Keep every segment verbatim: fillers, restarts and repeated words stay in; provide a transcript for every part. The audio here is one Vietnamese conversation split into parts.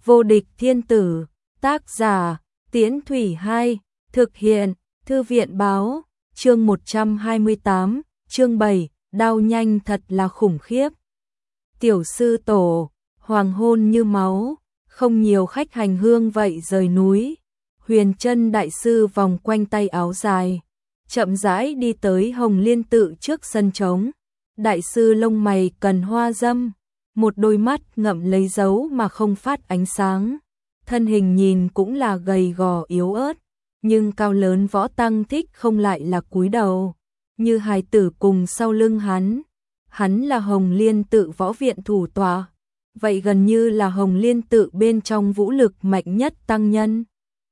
Vô địch thiên tử, tác giả, Tiễn Thủy hai, thực hiện, Thư viện báo, chương một trăm hai mươi tám, chương bảy, đao nhanh thật là khủng khiếp. Tiểu sư tổ, hoàng hôn như máu, không nhiều khách hành hương vậy rời núi. Huyền Trân đại sư vòng quanh tay áo dài, chậm rãi đi tới Hồng Liên tự trước sân trống. Đại sư lông mày cần hoa dâm, một đôi mắt ngậm lấy dấu mà không phát ánh sáng. Thân hình nhìn cũng là gầy gò yếu ớt, nhưng cao lớn Võ Tăng Thích không lại là cúi đầu, như hài tử cùng sau lưng hắn. Hắn là Hồng Liên tự võ viện thủ tọa, vậy gần như là Hồng Liên tự bên trong vũ lực mạnh nhất tăng nhân.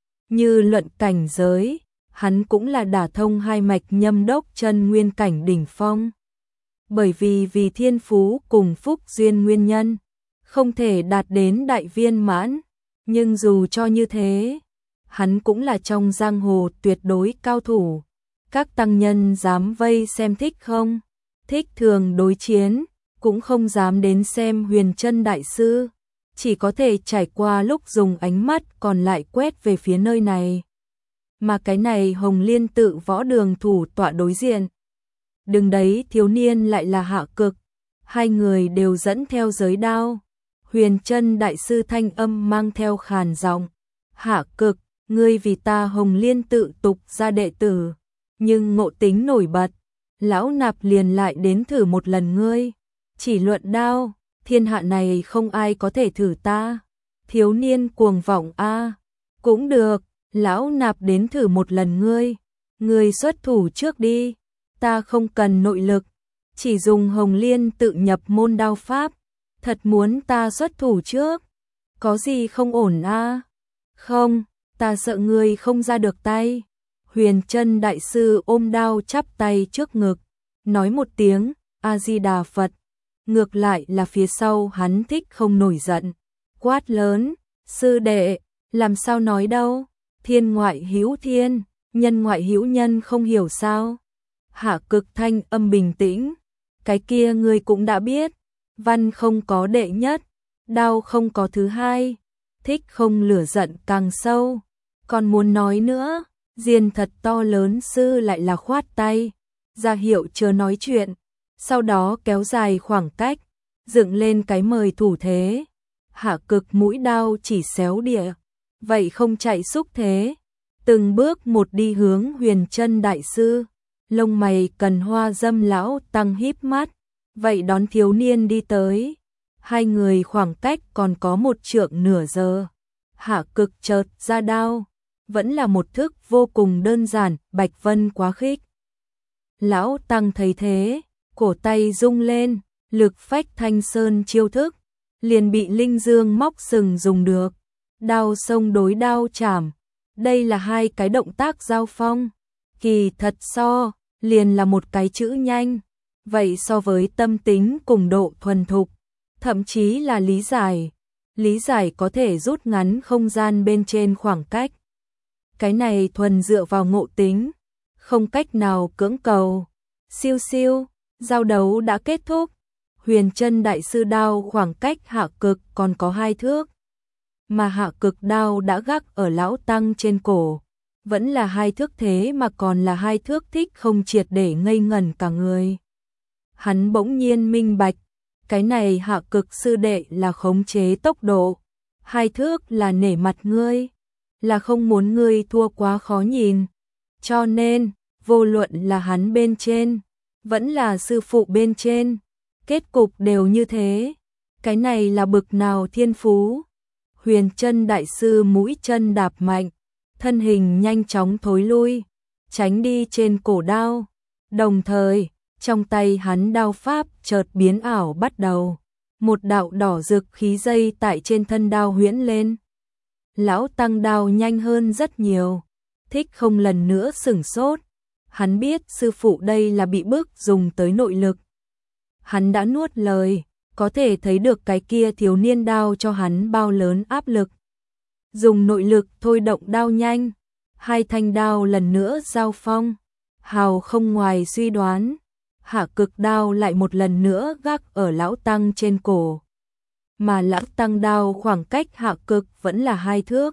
Như luận cảnh giới, hắn cũng là đả thông hai mạch nhâm đốc chân nguyên cảnh đỉnh phong. Bởi vì vì thiên phú cùng phúc duyên nguyên nhân, không thể đạt đến đại viên mãn, nhưng dù cho như thế, hắn cũng là trong giang hồ tuyệt đối cao thủ. Các tăng nhân dám vây xem Thích không? Thích thường đối chiến, cũng không dám đến xem Huyền Trân đại sư, chỉ có thể trải qua lúc dùng ánh mắt còn lại quét về phía nơi này. Mà cái này Hồng Liên tự võ đường thủ tọa đối diện, đứng đấy thiếu niên lại là Hạ Cực, hai người đều dẫn theo giới đao. Huyền Trân đại sư thanh âm mang theo khàn giọng, Hạ Cực, ngươi vì ta Hồng Liên tự tục ra đệ tử, nhưng ngộ tính nổi bật, lão nạp liền lại đến thử một lần ngươi. Chỉ luận đao, thiên hạ này không ai có thể thử ta. Thiếu niên cuồng vọng a, cũng được, lão nạp đến thử một lần ngươi. Ngươi xuất thủ trước đi, ta không cần nội lực, chỉ dùng Hồng Liên tự nhập môn đao pháp. Thật muốn ta xuất thủ trước, có gì không ổn a? Không, ta sợ ngươi không ra được tay. Huyền Trân đại sư ôm đao chắp tay trước ngực, nói một tiếng A Di Đà Phật. Ngược lại là phía sau hắn Thích không nổi giận, quát lớn, sư đệ, làm sao nói đâu, thiên ngoại hữu thiên, nhân ngoại hữu nhân, không hiểu sao? Hạ Cực thanh âm bình tĩnh, cái kia ngươi cũng đã biết, văn không có đệ nhất, đao không có thứ hai. Thích không lửa giận càng sâu, còn muốn nói nữa, diên thật to lớn. Sư lại là khoát tay, ra hiệu chờ nói chuyện, sau đó kéo dài khoảng cách, dựng lên cái mời thủ thế. Hạ Cực mũi đao chỉ xéo địa, vậy không chạy xúc thế, từng bước một đi hướng Huyền Trân đại sư. Lông mày cần hoa dâm lão tăng híp mắt, vậy đón thiếu niên đi tới. Hai người khoảng cách còn có một trượng nửa giờ. Hạ Cực chợt ra đao, vẫn là một thức vô cùng đơn giản, bạch vân quá khích. Lão tăng thấy thế, cổ tay rung lên, lực phách thanh sơn chiêu thức, liền bị Linh Dương móc sừng dùng được. Đao xông đối đao chảm, đây là hai cái động tác giao phong, kỳ thật so, liền là một cái chữ nhanh. Vậy so với tâm tính cùng độ thuần thục, thậm chí là lý giải, lý giải có thể rút ngắn không gian bên trên khoảng cách. Cái này thuần dựa vào ngộ tính, không cách nào cưỡng cầu. Siêu siêu, giao đấu đã kết thúc. Huyền Trân đại sư đao khoảng cách Hạ Cực còn có hai thước, mà Hạ Cực đao đã gác ở lão tăng trên cổ, vẫn là hai thước, thế mà còn là hai thước. Thích không triệt để ngây ngẩn cả người. Hắn bỗng nhiên minh bạch, cái này Hạ Cực sư đệ là khống chế tốc độ, hai thước là nể mặt ngươi, là không muốn ngươi thua quá khó nhìn. Cho nên, vô luận là hắn bên trên, vẫn là sư phụ bên trên, kết cục đều như thế. Cái này là bực nào thiên phú? Huyền Trân đại sư mũi chân đạp mạnh, thân hình nhanh chóng thối lui, tránh đi trên cổ đao. Đồng thời, trong tay hắn đao pháp chợt biến ảo bắt đầu. Một đạo đỏ rực khí dây tại trên thân đao huyễn lên. Lão tăng đao nhanh hơn rất nhiều. Thích không lần nữa sửng sốt. Hắn biết sư phụ đây là bị bức dùng tới nội lực. Hắn đã nuốt lời, có thể thấy được cái kia thiếu niên đao cho hắn bao lớn áp lực. Dùng nội lực thôi động đao nhanh, hai thanh đao lần nữa giao phong, hào không ngoài suy đoán. Hạ Cực đao lại một lần nữa gác ở lão tăng trên cổ. mà Lão Tăng đao khoảng cách Hạ Cực vẫn là hai thước.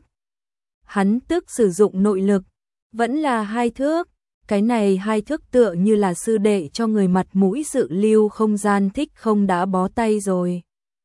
Hắn tức sử dụng nội lực, vẫn là hai thước. Cái này hai thước tựa như là sư đệ cho người mặt mũi dự lưu không gian thích không đã bó tay rồi.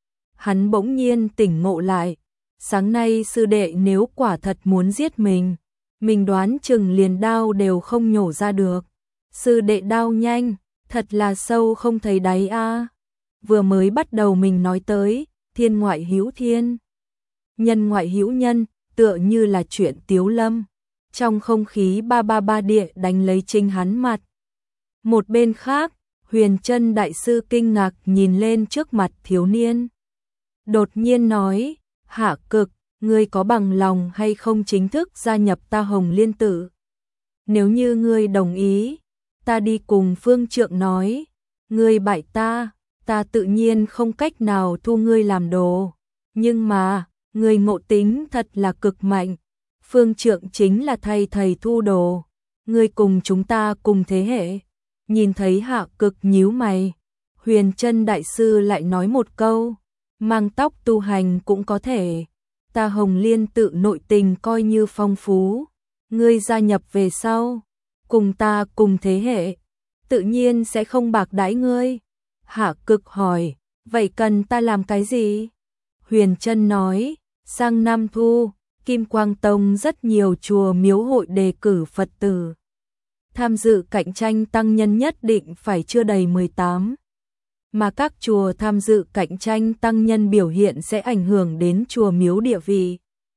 Hắn bỗng nhiên tỉnh ngộ lại, sáng nay sư đệ nếu quả thật muốn giết mình, mình đoán chừng liền đao đều không nhổ ra được. Sư đệ đao nhanh, thật là sâu không thấy đáy a. Vừa mới bắt đầu mình nói tới, thiên ngoại hữu thiên, nhân ngoại hữu nhân, tựa như là chuyện Tiếu Lâm. Trong không khí ba ba ba địa đánh lấy chính hắn mặt. Một bên khác, Huyền Trân đại sư kinh ngạc nhìn lên trước mặt thiếu niên. Đột nhiên nói, Hạ Cực, ngươi có bằng lòng hay không chính thức gia nhập ta Hồng Liên Tự? Nếu như ngươi đồng ý, ta đi cùng Phương Trượng nói, ngươi bại ta, ta tự nhiên không cách nào thu ngươi làm đồ. Nhưng mà, ngươi ngộ tính thật là cực mạnh. Phương Trượng chính là thầy thầy thu đồ, ngươi cùng chúng ta cùng thế hệ. Nhìn thấy Hạ Cực nhíu mày, Huyền Trân đại sư lại nói một câu, mang tóc tu hành cũng có thể, ta Hồng Liên Tự nội tình coi như phong phú, ngươi gia nhập về sau, cùng ta cùng thế hệ, tự nhiên sẽ không bạc đãi ngươi. Hạ Cực hỏi, vậy cần ta làm cái gì? Huyền Trân nói, sang năm thu, Kim Quang Tông rất nhiều chùa miếu hội đề cử Phật tử. Tham dự cạnh tranh tăng nhân nhất định phải chưa đầy mười tám. Mà các chùa tham dự cạnh tranh tăng nhân biểu hiện sẽ ảnh hưởng đến chùa miếu địa vị.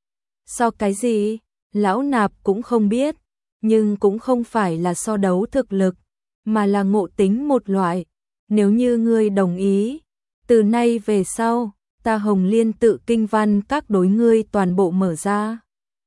So cái gì? Lão Nạp cũng không biết, nhưng cũng không phải là so đấu thực lực, mà là ngộ tính một loại. Nếu như ngươi đồng ý, từ nay về sau, ta Hồng Liên Tự kinh văn các đối ngươi toàn bộ mở ra.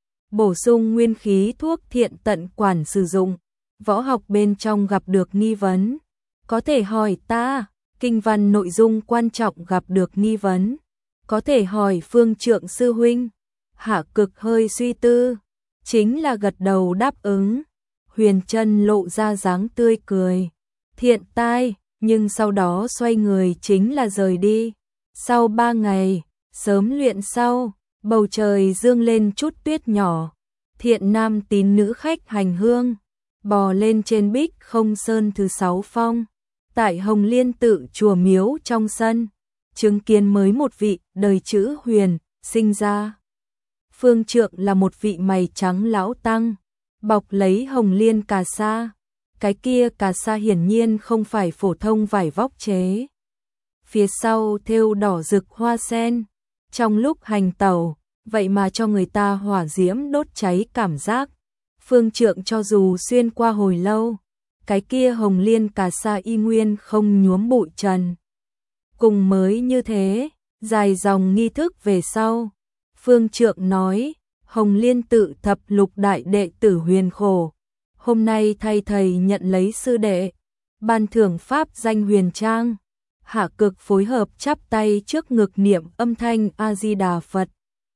Bổ sung nguyên khí thuốc thiện tận quản sử dụng, võ học bên trong gặp được nghi vấn, có thể hỏi ta, kinh văn nội dung quan trọng gặp được nghi vấn, có thể hỏi Phương Trượng sư huynh. Hạ Cực hơi suy tư, chính là gật đầu đáp ứng. Huyền Trân lộ ra dáng tươi cười, thiện tai, nhưng sau đó xoay người chính là rời đi. Sau ba ngày, sớm luyện sau, bầu trời dương lên chút tuyết nhỏ, thiện nam tín nữ khách hành hương, bò lên trên bích không sơn thứ sáu phong, tại Hồng Liên Tự chùa miếu trong sân, chứng kiến mới một vị đời chữ Huyền sinh ra. Phương Trượng là một vị mày trắng lão tăng, bọc lấy hồng liên cà sa, cái kia cà sa hiển nhiên không phải phổ thông vải vóc chế. Phía sau thêu đỏ rực hoa sen, trong lúc hành tẩu, vậy mà cho người ta hỏa diễm đốt cháy cảm giác. Phương Trượng cho dù xuyên qua hồi lâu, cái kia hồng liên cà sa y nguyên không nhuốm bụi trần. Cùng mới như thế, dài dòng nghi thức về sau, Phương Trượng nói, Hồng Liên Tự thập lục đại đệ tử Huyền Khổ, hôm nay thay thầy nhận lấy sư đệ, ban thưởng pháp danh Huyền Trang. Hạ Cực phối hợp chắp tay trước ngực niệm âm thanh A-di-đà Phật.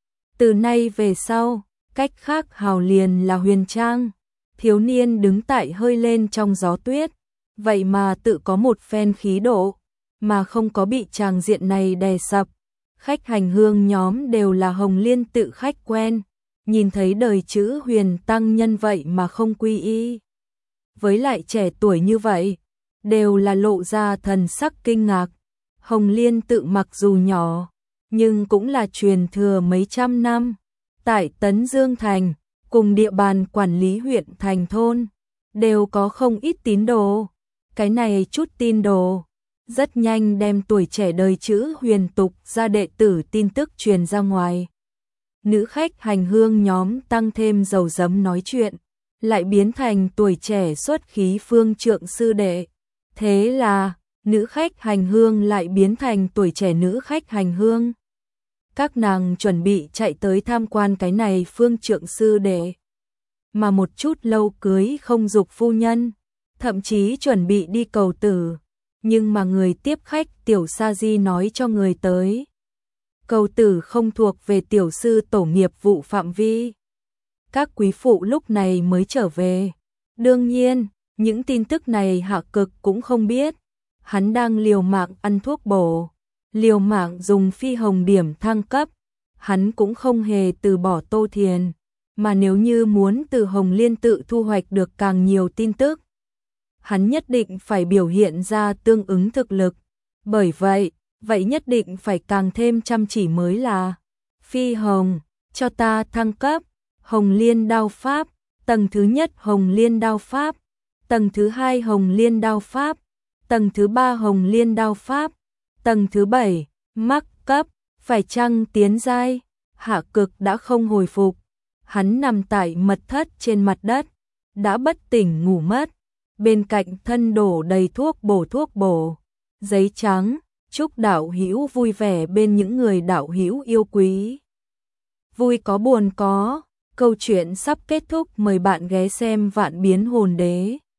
Từ nay về sau, cách khác hào liền là Huyền Trang. Thiếu niên đứng tại hơi lên trong gió tuyết, vậy mà tự có một phen khí độ, mà không có bị tràng diện này đè sập. Khách hành hương nhóm đều là Hồng Liên Tự khách quen, nhìn thấy đời chữ Huyền tăng nhân vậy mà không quy y. Với lại trẻ tuổi như vậy, đều là lộ ra thần sắc kinh ngạc. Hồng Liên Tự mặc dù nhỏ, nhưng cũng là truyền thừa mấy trăm năm. Tại Tấn Dương Thành, cùng địa bàn quản lý huyện thành thôn, đều có không ít tín đồ. Cái này chút tín đồ, rất nhanh đem tuổi trẻ đời chữ Huyền tục ra đệ tử tin tức truyền ra ngoài. Nữ khách hành hương nhóm tăng thêm dầu dấm nói chuyện, lại biến thành tuổi trẻ xuất khí Phương Trượng sư đệ. Thế là, nữ khách hành hương lại biến thành tuổi trẻ nữ khách hành hương. Các nàng chuẩn bị chạy tới tham quan cái này Phương Trượng sư đệ. Mà một chút lâu cưới không dục phu nhân, thậm chí chuẩn bị đi cầu tử. Nhưng mà người tiếp khách tiểu sa di nói cho người tới, cầu tử không thuộc về tiểu sư tổ nghiệp vụ phạm vi. Các quý phụ lúc này mới trở về. Đương nhiên, những tin tức này Hạ Cực cũng không biết. Hắn đang liều mạng ăn thuốc bổ, liều mạng dùng phi hồng điểm thăng cấp, hắn cũng không hề từ bỏ Tô Thiền, mà nếu như muốn từ Hồng Liên tự thu hoạch được càng nhiều tin tức, hắn nhất định phải biểu hiện ra tương ứng thực lực. Bởi vậy, vậy nhất định phải càng thêm chăm chỉ mới là. Phi Hồng, cho ta thăng cấp, Hồng Liên đao pháp, tầng thứ nhất Hồng Liên đao pháp, tầng thứ hai Hồng Liên đao pháp, tầng thứ ba Hồng Liên đao pháp, tầng thứ bảy, mắc cấp, phải chăng tiến giai? Hạ Cực đã không hồi phục, hắn nằm tại mật thất trên mặt đất, đã bất tỉnh ngủ mất, bên cạnh thân đổ đầy thuốc bổ thuốc bổ, giấy trắng, chúc đạo hữu vui vẻ bên những người đạo hữu yêu quý. Vui có buồn có, câu chuyện sắp kết thúc, mời bạn ghé xem Vạn Biến Hồn Đế.